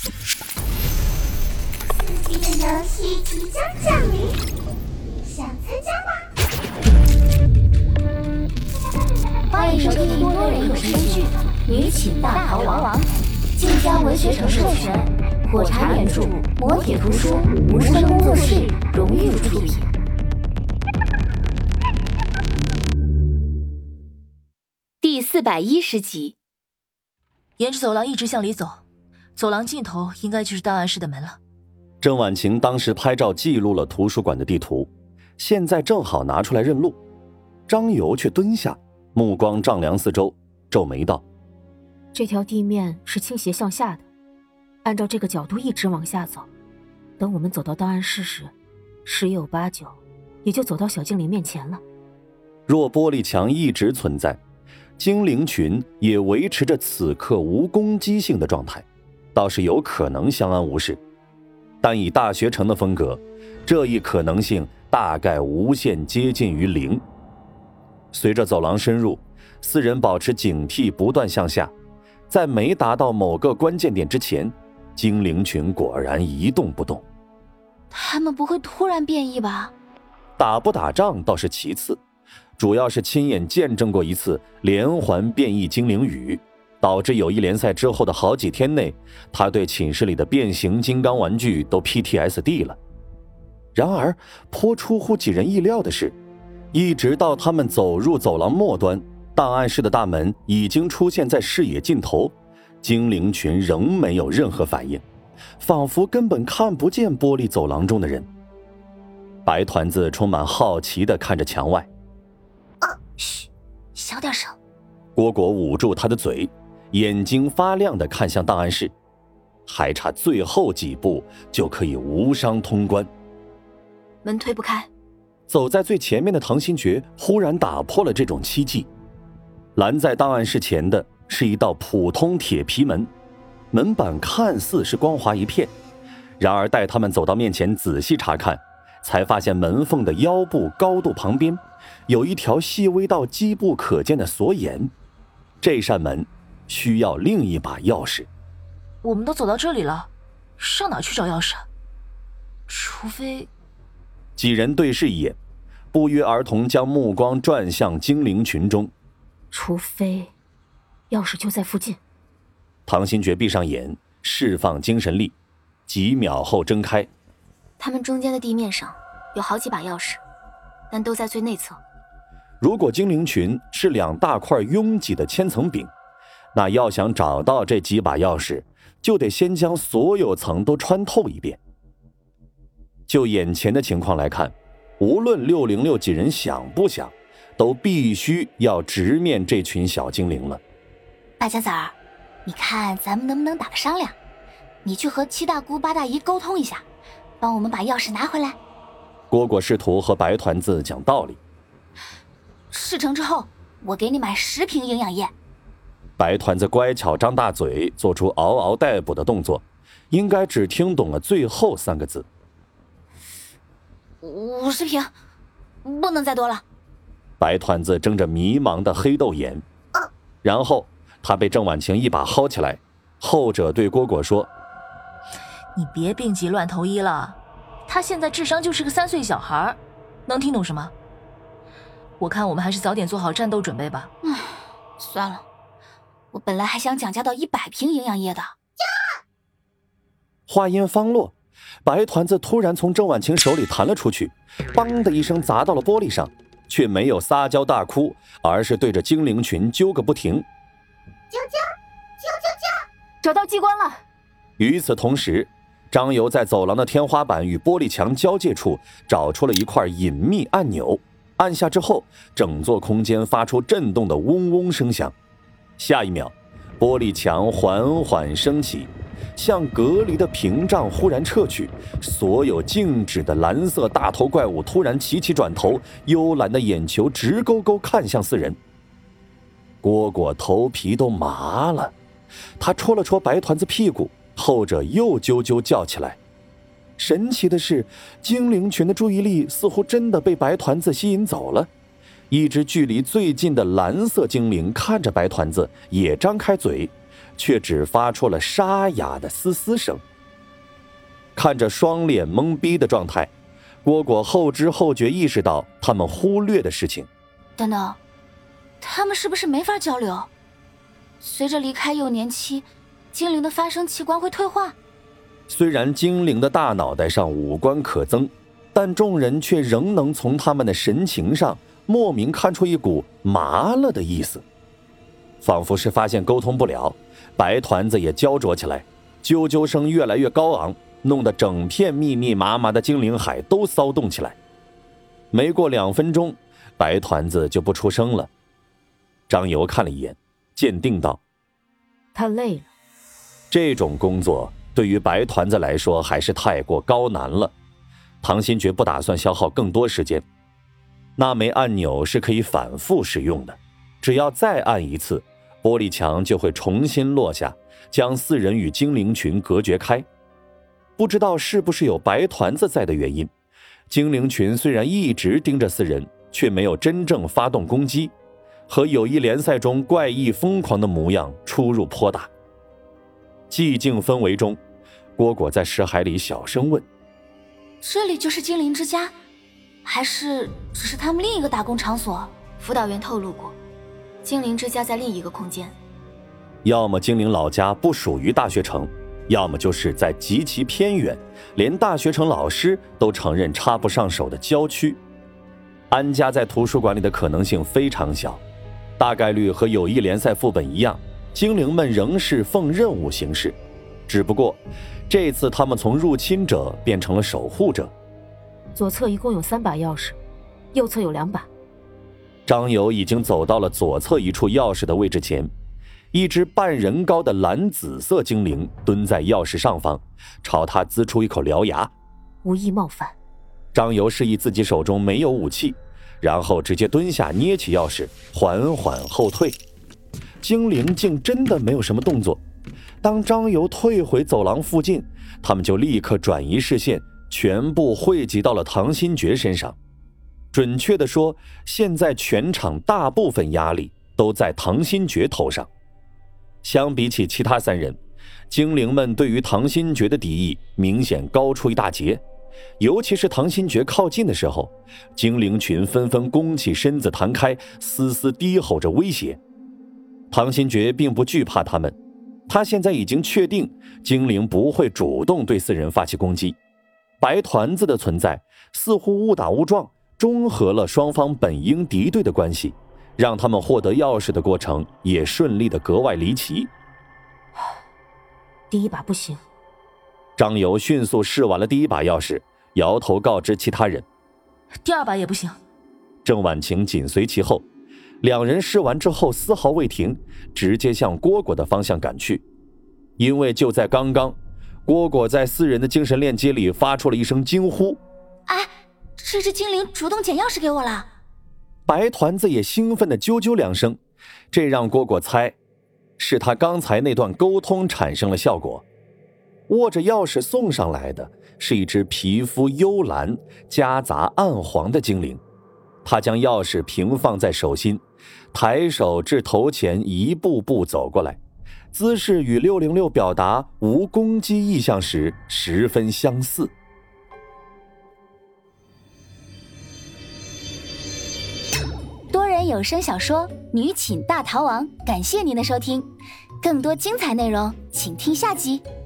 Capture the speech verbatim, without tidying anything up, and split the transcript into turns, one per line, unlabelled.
刺激的游戏即将降临，想参加吗？
欢迎收听多人有声剧《女寝大逃亡》，晋江文学城授权，火柴原著，磨铁图书，无声工作室荣誉出品。第四百一十集。
沿着走廊一直向里走，走廊尽头应该就是档案室的门了。
郑婉晴当时拍照记录了图书馆的地图，现在正好拿出来认路。张游却蹲下，目光丈量四周，皱眉道：
这条地面是倾斜向下的，按照这个角度一直往下走，等我们走到档案室时，十有八九也就走到小精灵面前了。
若玻璃墙一直存在，精灵群也维持着此刻无攻击性的状态，倒是有可能相安无事。但以大学城的风格，这一可能性大概无限接近于零。随着走廊深入，四人保持警惕，不断向下。在没达到某个关键点之前，精灵群果然一动不动。
他们不会突然变异吧？
打不打仗倒是其次，主要是亲眼见证过一次连环变异精灵雨，导致友谊联赛之后的好几天内，他对寝室里的变形金刚玩具都 P T S D 了。然而颇出乎几人意料的是，一直到他们走入走廊末端，档案室的大门已经出现在视野尽头，精灵群仍没有任何反应，仿佛根本看不见玻璃走廊中的人。白团子充满好奇地看着墙外。
啊，嘘，小点声。
蝈蝈捂住他的嘴，眼睛发亮地看向档案室，还差最后几步就可以无伤通关。
门推不开。
走在最前面的唐新觉忽然打破了这种奇迹。拦在档案室前的是一道普通铁皮门，门板看似是光滑一片，然而待他们走到面前仔细查看，才发现门缝的腰部高度旁边有一条细微到几不可见的锁眼。这扇门需要另一把钥匙。
我们都走到这里了，上哪去找钥匙？除非……
几人对视一眼，不约而同将目光转向精灵群中。
除非钥匙就在附近。
唐新觉闭上眼，释放精神力，几秒后睁开。
他们中间的地面上有好几把钥匙，但都在最内侧。
如果精灵群是两大块拥挤的千层饼，那要想找到这几把钥匙，就得先将所有层都穿透一遍。就眼前的情况来看，无论六零六几人想不想，都必须要直面这群小精灵了。
大家子儿，你看咱们能不能打个商量？你去和七大姑八大姨沟通一下，帮我们把钥匙拿回来。
蝈蝈试图和白团子讲道理。
事成之后，我给你买十瓶营养液。
白团子乖巧张大嘴，做出嗷嗷待哺的动作，应该只听懂了最后三个字。
五十瓶，不能再多了。
白团子睁着迷茫的黑豆眼，然后他被郑婉晴一把薅起来，后者对蝈蝈说：
你别病急乱投医了，他现在智商就是个三岁小孩，能听懂什么？我看我们还是早点做好战斗准备吧。
嗯，算了，我本来还想讲价到一百瓶营养液的。
话音方落，白团子突然从郑婉晴手里弹了出去，邦的一声砸到了玻璃上，却没有撒娇大哭，而是对着精灵群揪个不停。
啾啾啾啾啾！
找到机关了。
与此同时，张游在走廊的天花板与玻璃墙交界处找出了一块隐秘按钮，按下之后，整座空间发出震动的嗡嗡声响。下一秒，玻璃墙缓缓升起，像隔离的屏障忽然撤去，所有静止的蓝色大头怪物突然齐齐转头，幽蓝的眼球直勾勾看向四人。蝈蝈头皮都麻了，他戳了戳白团子屁股，后者又啾啾叫起来。神奇的是，精灵群的注意力似乎真的被白团子吸引走了。一只距离最近的蓝色精灵看着白团子，也张开嘴， 却只发出了沙哑的嘶嘶声。看着双脸懵逼的状态，蝈蝈后知后觉意识到他们忽略的事情。
等等，他们是不是没法交流？随着离开幼年期，精灵的发声器官会退化。
虽然精灵的大脑袋上五官可憎，但众人却仍能从他们的神情上莫名看出一股麻了的意思，仿佛是发现沟通不了，白团子也焦灼起来，啾啾声越来越高昂，弄得整片密密麻麻的精灵海都骚动起来。没过两分钟，白团子就不出声了。张游看了一眼，鉴定道：
他累了。
这种工作对于白团子来说还是太过高难了，唐新觉不打算消耗更多时间。那枚按钮是可以反复使用的，只要再按一次，玻璃墙就会重新落下，将四人与精灵群隔绝开。不知道是不是有白团子在的原因，精灵群虽然一直盯着四人，却没有真正发动攻击，和友谊联赛中怪异疯狂的模样出入颇大。寂静氛围中，蝈蝈在石海里小声问：
这里就是精灵之家，还是只是他们另一个打工场所？辅导员透露过，精灵之家在另一个空间。
要么精灵老家不属于大学城，要么就是在极其偏远，连大学城老师都承认插不上手的郊区。安家在图书馆里的可能性非常小，大概率和友谊联赛副本一样，精灵们仍是奉任务行事，只不过这次他们从入侵者变成了守护者。
左侧一共有三把钥匙，右侧有两把。
张游已经走到了左侧一处钥匙的位置前，一只半人高的蓝紫色精灵蹲在钥匙上方，朝他呲出一口獠牙。
无意冒犯。
张游示意自己手中没有武器，然后直接蹲下捏起钥匙，缓缓后退。精灵竟真的没有什么动作。当张游退回走廊附近，他们就立刻转移视线，全部汇集到了唐新觉身上。准确地说，现在全场大部分压力都在唐新觉头上。相比起其他三人，精灵们对于唐新觉的敌意明显高出一大截，尤其是唐新觉靠近的时候，精灵群纷纷弓起身子弹开，嘶嘶低吼着威胁。唐新觉并不惧怕他们，他现在已经确定精灵不会主动对四人发起攻击。白团子的存在似乎误打误撞中和了双方本应敌对的关系，让他们获得钥匙的过程也顺利的格外离奇。
第一把不行。
张游迅速试完了第一把钥匙，摇头告知其他人，
第二把也不行。
郑婉晴紧随其后，两人试完之后丝毫未停，直接向蝈蝈的方向赶去。因为就在刚刚，蝈蝈在四人的精神链接里发出了一声惊呼：
哎，这只精灵主动捡钥匙给我了。
白团子也兴奋地啾啾两声，这让蝈蝈猜是他刚才那段沟通产生了效果。握着钥匙送上来的是一只皮肤幽蓝夹杂暗黄的精灵，他将钥匙平放在手心，抬手至头前一步步走过来，姿势与六零六表达无攻击意向时十分相似。
多人有声小说《女寝大逃亡》，感谢您的收听，更多精彩内容请听下集。